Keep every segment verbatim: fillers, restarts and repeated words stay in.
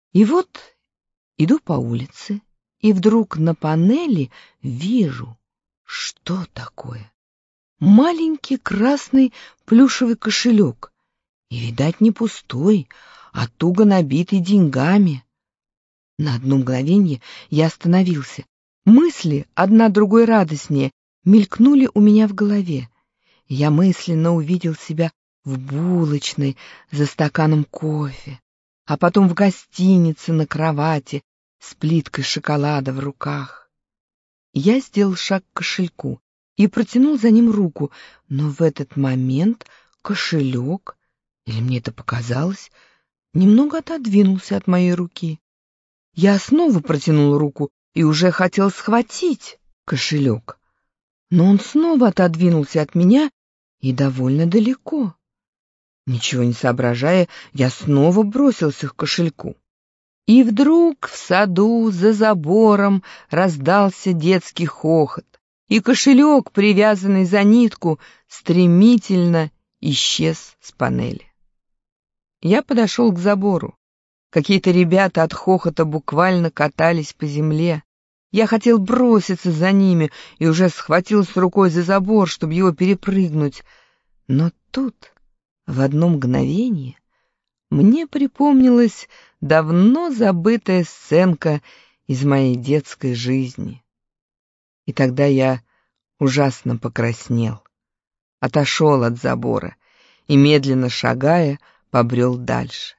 И вот иду по улице, и вдруг на панели вижу, что такое. Маленький красный плюшевый кошелек. И, видать, не пустой, а туго набитый деньгами. На одно мгновение я остановился. Мысли, одна другой радостнее, мелькнули у меня в голове. Я мысленно увидел себя в булочной за стаканом кофе, а потом в гостинице на кровати с плиткой шоколада в руках. Я сделал шаг к кошельку и протянул за ним руку, но в этот момент кошелек, или мне это показалось, немного отодвинулся от моей руки. Я снова протянул руку и уже хотел схватить кошелек, но он снова отодвинулся от меня и довольно далеко. Ничего не соображая, я снова бросился к кошельку. И вдруг в саду за забором раздался детский хохот, и кошелек, привязанный за нитку, стремительно исчез с панели. Я подошел к забору. Какие-то ребята от хохота буквально катались по земле. Я хотел броситься за ними и уже схватился рукой за забор, чтобы его перепрыгнуть. Но тут, в одно мгновение, мне припомнилась давно забытая сценка из моей детской жизни. И тогда я ужасно покраснел, отошел от забора и, медленно шагая, побрел дальше.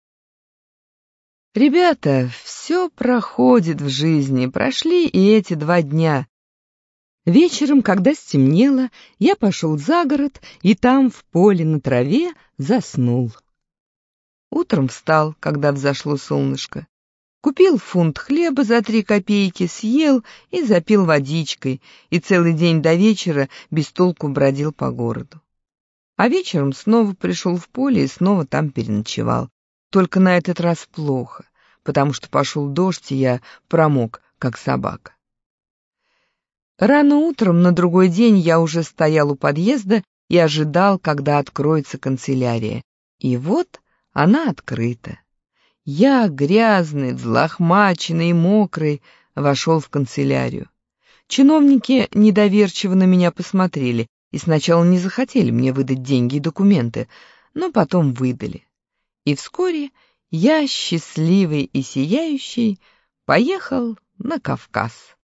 Ребята, все проходит в жизни, прошли и эти два дня. Вечером, когда стемнело, я пошел за город и там, в поле на траве, заснул. Утром встал, когда взошло солнышко. Купил фунт хлеба за три копейки, съел и запил водичкой, и целый день до вечера без толку бродил по городу. А вечером снова пришел в поле и снова там переночевал. Только на этот раз плохо, потому что пошел дождь, и я промок, как собака. Рано утром на другой день я уже стоял у подъезда и ожидал, когда откроется канцелярия. И вот она открыта. Я, грязный, взлохмаченный и мокрый, вошел в канцелярию. Чиновники недоверчиво на меня посмотрели и сначала не захотели мне выдать деньги и документы, но потом выдали. И вскоре я, счастливый и сияющий, поехал на Кавказ.